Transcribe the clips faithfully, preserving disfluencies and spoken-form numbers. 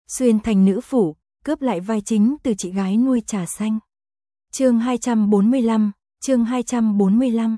xuyên thành nữ phủ, cướp lại vai chính từ chị gái nuôi trà xanh. Chương hai trăm bốn mươi lăm, chương hai trăm bốn mươi lăm.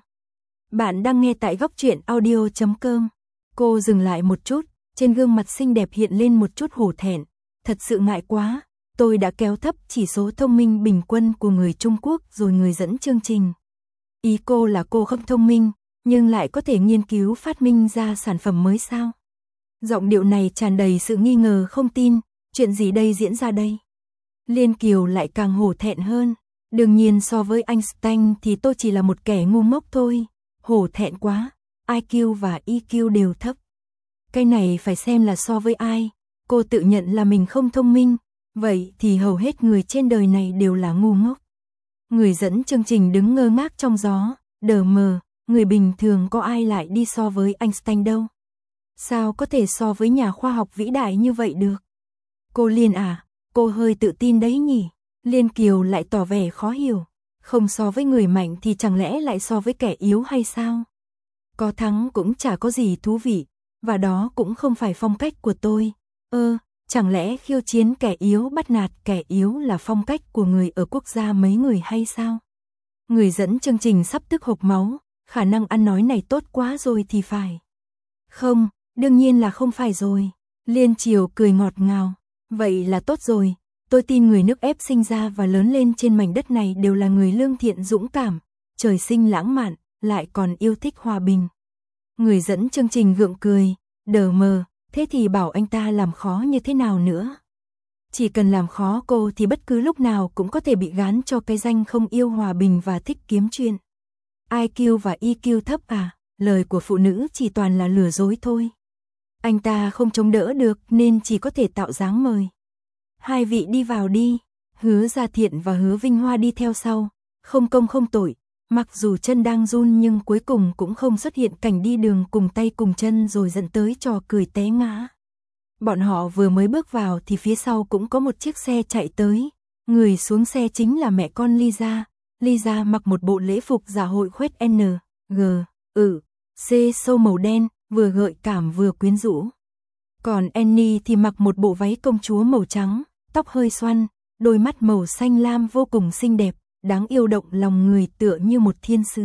Bạn đang nghe tại góc truyện audio chấm com. Cô dừng lại một chút, trên gương mặt xinh đẹp hiện lên một chút hổ thẹn. Thật sự ngại quá, tôi đã kéo thấp chỉ số thông minh bình quân của người Trung Quốc rồi người dẫn chương trình. Ý cô là cô không thông minh, nhưng lại có thể nghiên cứu phát minh ra sản phẩm mới sao? Giọng điệu này tràn đầy sự nghi ngờ không tin, chuyện gì đây diễn ra đây? Liên Kiều lại càng hổ thẹn hơn. Đương nhiên so với Einstein thì tôi chỉ là một kẻ ngu ngốc thôi. Hổ thẹn quá, i kiu và e kiu đều thấp. Cái này phải xem là so với ai. Cô tự nhận là mình không thông minh, vậy thì hầu hết người trên đời này đều là ngu ngốc. Người dẫn chương trình đứng ngơ ngác trong gió, đờ mờ, người bình thường có ai lại đi so với Einstein đâu. Sao có thể so với nhà khoa học vĩ đại như vậy được? Cô Liên à, cô hơi tự tin đấy nhỉ? Liên Kiều lại tỏ vẻ khó hiểu. Không so với người mạnh thì chẳng lẽ lại so với kẻ yếu hay sao? Có thắng cũng chả có gì thú vị, và đó cũng không phải phong cách của tôi. Ơ, chẳng lẽ khiêu chiến kẻ yếu bắt nạt kẻ yếu là phong cách của người ở quốc gia mấy người hay sao? Người dẫn chương trình sắp tức hộc máu, khả năng ăn nói này tốt quá rồi thì phải. Không, đương nhiên là không phải rồi. Liên Triều cười ngọt ngào. Vậy là tốt rồi, tôi tin người nước ép sinh ra và lớn lên trên mảnh đất này đều là người lương thiện dũng cảm, trời sinh lãng mạn, lại còn yêu thích hòa bình. Người dẫn chương trình gượng cười, đờ mờ, thế thì bảo anh ta làm khó như thế nào nữa? Chỉ cần làm khó cô thì bất cứ lúc nào cũng có thể bị gán cho cái danh không yêu hòa bình và thích kiếm chuyện. i kiu và e kiu thấp à, lời của phụ nữ chỉ toàn là lừa dối thôi. Anh ta không chống đỡ được nên chỉ có thể tạo dáng mời. Hai vị đi vào đi. Hứa Gia Thiện và Hứa Vinh Hoa đi theo sau, không công không tội, mặc dù chân đang run nhưng cuối cùng cũng không xuất hiện cảnh đi đường cùng tay cùng chân rồi dẫn tới trò cười té ngã. Bọn họ vừa mới bước vào thì phía sau cũng có một chiếc xe chạy tới, người xuống xe chính là mẹ con Lisa. Lisa mặc một bộ lễ phục dạ hội khoét N, G, ừ, C sâu màu đen, vừa gợi cảm vừa quyến rũ. Còn Annie thì mặc một bộ váy công chúa màu trắng, tóc hơi xoăn, đôi mắt màu xanh lam vô cùng xinh đẹp, đáng yêu động lòng người tựa như một thiên sứ.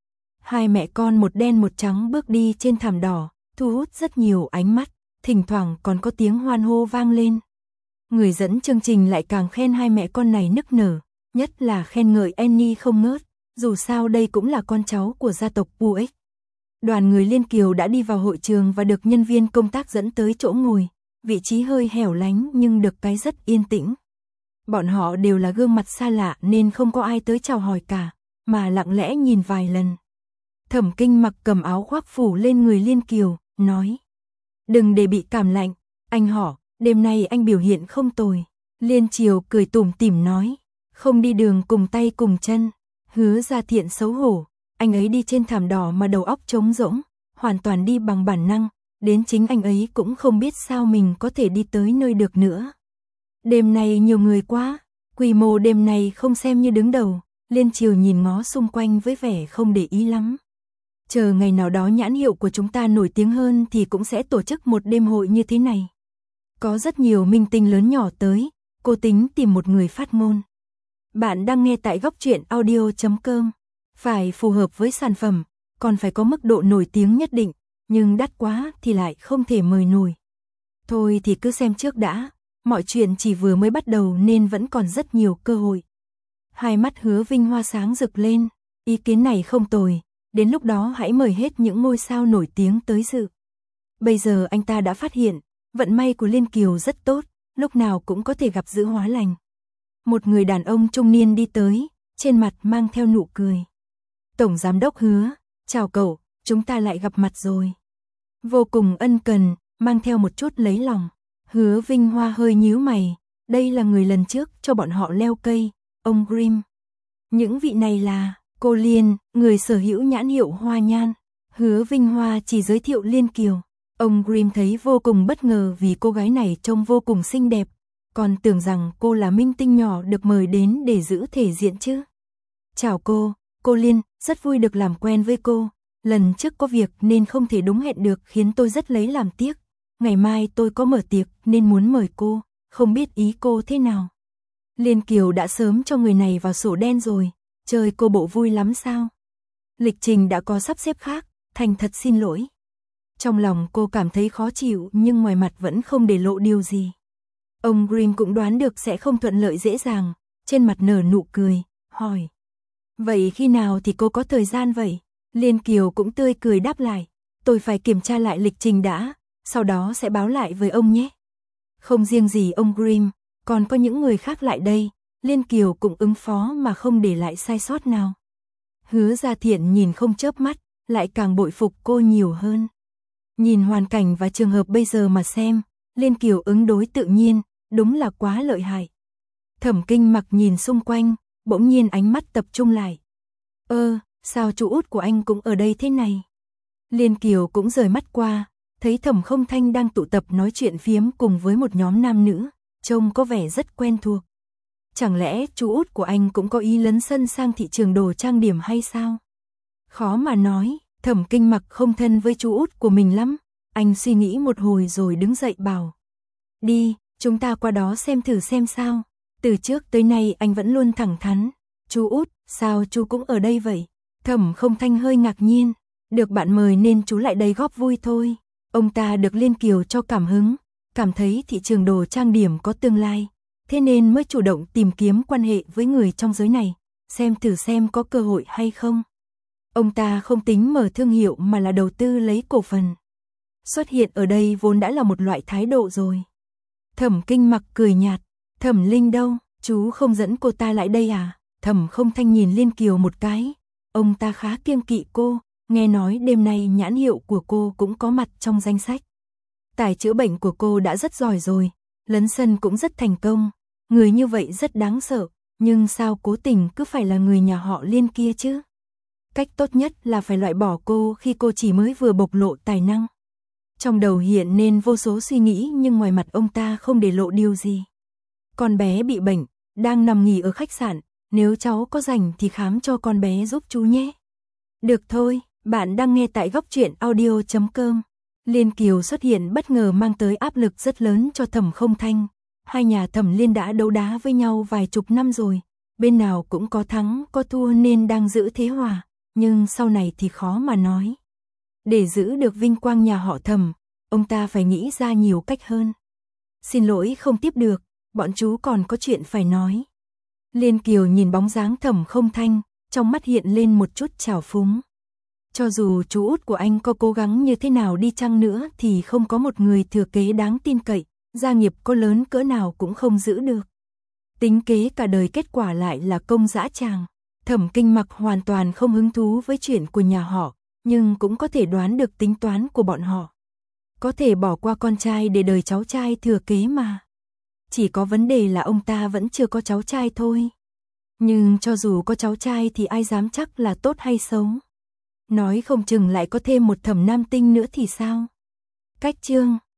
Hai mẹ con một đen một trắng bước đi trên thảm đỏ, thu hút rất nhiều ánh mắt, thỉnh thoảng còn có tiếng hoan hô vang lên. Người dẫn chương trình lại càng khen hai mẹ con này nức nở, nhất là khen ngợi Annie không ngớt, dù sao đây cũng là con cháu của gia tộc Buick. Đoàn người Liên Kiều đã đi vào hội trường và được nhân viên công tác dẫn tới chỗ ngồi, vị trí hơi hẻo lánh nhưng được cái rất yên tĩnh. Bọn họ đều là gương mặt xa lạ nên không có ai tới chào hỏi cả, mà lặng lẽ nhìn vài lần. Thẩm Kinh mặc cầm áo khoác phủ lên người Liên Kiều, nói: "Đừng để bị cảm lạnh, anh họ, đêm nay anh biểu hiện không tồi." Liên Triều cười tủm tỉm nói: "Không đi đường cùng tay cùng chân." Hứa Gia Thiện xấu hổ, anh ấy đi trên thảm đỏ mà đầu óc trống rỗng, hoàn toàn đi bằng bản năng, đến chính anh ấy cũng không biết sao mình có thể đi tới nơi được nữa. Đêm nay nhiều người quá, quy mô đêm nay không xem như đứng đầu. Liên Triều nhìn ngó xung quanh với vẻ không để ý lắm. Chờ ngày nào đó nhãn hiệu của chúng ta nổi tiếng hơn thì cũng sẽ tổ chức một đêm hội như thế này. Có rất nhiều minh tinh lớn nhỏ tới, cô tính tìm một người phát ngôn. Bạn đang nghe tại góc truyện audio chấm com. Phải phù hợp với sản phẩm, còn phải có mức độ nổi tiếng nhất định, nhưng đắt quá thì lại không thể mời nổi. Thôi thì cứ xem trước đã, mọi chuyện chỉ vừa mới bắt đầu nên vẫn còn rất nhiều cơ hội. Hai mắt Hứa Vinh Hoa sáng rực lên, ý kiến này không tồi, đến lúc đó hãy mời hết những ngôi sao nổi tiếng tới dự. Bây giờ anh ta đã phát hiện, vận may của Liên Kiều rất tốt, lúc nào cũng có thể gặp dữ hóa lành. Một người đàn ông trung niên đi tới, trên mặt mang theo nụ cười. Tổng giám đốc Hứa, chào cậu, chúng ta lại gặp mặt rồi. Vô cùng ân cần, mang theo một chút lấy lòng. Hứa Vinh Hoa hơi nhíu mày, đây là người lần trước cho bọn họ leo cây, ông Grimm. Những vị này là cô Liên, người sở hữu nhãn hiệu Hoa Nhan. Hứa Vinh Hoa chỉ giới thiệu Liên Kiều. Ông Grimm thấy vô cùng bất ngờ vì cô gái này trông vô cùng xinh đẹp, còn tưởng rằng cô là minh tinh nhỏ được mời đến để giữ thể diện chứ. Chào cô, cô Liên, rất vui được làm quen với cô. Lần trước có việc nên không thể đúng hẹn được khiến tôi rất lấy làm tiếc. Ngày mai tôi có mở tiệc nên muốn mời cô, không biết ý cô thế nào. Liên Kiều đã sớm cho người này vào sổ đen rồi, chơi cô bộ vui lắm sao? Lịch trình đã có sắp xếp khác, thành thật xin lỗi. Trong lòng cô cảm thấy khó chịu nhưng ngoài mặt vẫn không để lộ điều gì. Ông Grimm cũng đoán được sẽ không thuận lợi dễ dàng, trên mặt nở nụ cười, hỏi. Vậy khi nào thì cô có thời gian vậy? Liên Kiều cũng tươi cười đáp lại. Tôi phải kiểm tra lại lịch trình đã, sau đó sẽ báo lại với ông nhé. Không riêng gì ông Grimm, còn có những người khác lại đây, Liên Kiều cũng ứng phó mà không để lại sai sót nào. Hứa Gia Thiện nhìn không chớp mắt, lại càng bội phục cô nhiều hơn. Nhìn hoàn cảnh và trường hợp bây giờ mà xem, Liên Kiều ứng đối tự nhiên, đúng là quá lợi hại. Thẩm Kinh Mặc nhìn xung quanh, bỗng nhiên ánh mắt tập trung lại. Ơ, sao chú út của anh cũng ở đây thế này? Liên Kiều cũng rời mắt qua, thấy Thẩm Không Thanh đang tụ tập nói chuyện phiếm cùng với một nhóm nam nữ, trông có vẻ rất quen thuộc. Chẳng lẽ chú út của anh cũng có ý lấn sân sang thị trường đồ trang điểm hay sao? Khó mà nói, Thẩm Kinh Mặc không thân với chú út của mình lắm. Anh suy nghĩ một hồi rồi đứng dậy bảo. Đi, chúng ta qua đó xem thử xem sao. Từ trước tới nay anh vẫn luôn thẳng thắn. Chú út, sao chú cũng ở đây vậy? Thẩm Không Thanh hơi ngạc nhiên. Được bạn mời nên chú lại đây góp vui thôi. Ông ta được Liên Kiều cho cảm hứng, cảm thấy thị trường đồ trang điểm có tương lai. Thế nên mới chủ động tìm kiếm quan hệ với người trong giới này, xem thử xem có cơ hội hay không. Ông ta không tính mở thương hiệu mà là đầu tư lấy cổ phần. Xuất hiện ở đây vốn đã là một loại thái độ rồi. Thẩm Kinh Mặc cười nhạt, Thẩm Linh đâu, chú không dẫn cô ta lại đây à? Thẩm Không Thanh nhìn Liên Kiều một cái, ông ta khá kiêng kỵ cô, nghe nói đêm nay nhãn hiệu của cô cũng có mặt trong danh sách. Tài chữa bệnh của cô đã rất giỏi rồi, lấn sân cũng rất thành công, người như vậy rất đáng sợ, nhưng sao cố tình cứ phải là người nhà họ Liên kia chứ? Cách tốt nhất là phải loại bỏ cô khi cô chỉ mới vừa bộc lộ tài năng. Trong đầu hiện nên vô số suy nghĩ nhưng ngoài mặt ông ta không để lộ điều gì. Con bé bị bệnh, đang nằm nghỉ ở khách sạn, nếu cháu có rảnh thì khám cho con bé giúp chú nhé. Được thôi, bạn đang nghe tại góc truyện audio chấm com. Liên Kiều xuất hiện bất ngờ mang tới áp lực rất lớn cho Thẩm Không Thanh. Hai nhà Thẩm Liên đã đấu đá với nhau vài chục năm rồi, bên nào cũng có thắng có thua nên đang giữ thế hòa, nhưng sau này thì khó mà nói. Để giữ được vinh quang nhà họ Thẩm, ông ta phải nghĩ ra nhiều cách hơn. Xin lỗi không tiếp được, bọn chú còn có chuyện phải nói. Liên Kiều nhìn bóng dáng Thẩm Không Thanh, trong mắt hiện lên một chút trào phúng. Cho dù chú út của anh có cố gắng như thế nào đi chăng nữa thì không có một người thừa kế đáng tin cậy, gia nghiệp có lớn cỡ nào cũng không giữ được. Tính kế cả đời kết quả lại là công dã tràng. Thẩm Kinh Mặc hoàn toàn không hứng thú với chuyện của nhà họ, nhưng cũng có thể đoán được tính toán của bọn họ. Có thể bỏ qua con trai để đời cháu trai thừa kế mà. Chỉ có vấn đề là ông ta vẫn chưa có cháu trai thôi. Nhưng cho dù có cháu trai thì ai dám chắc là tốt hay xấu. Nói không chừng lại có thêm một Thẩm Nam Tinh nữa thì sao? Cách chương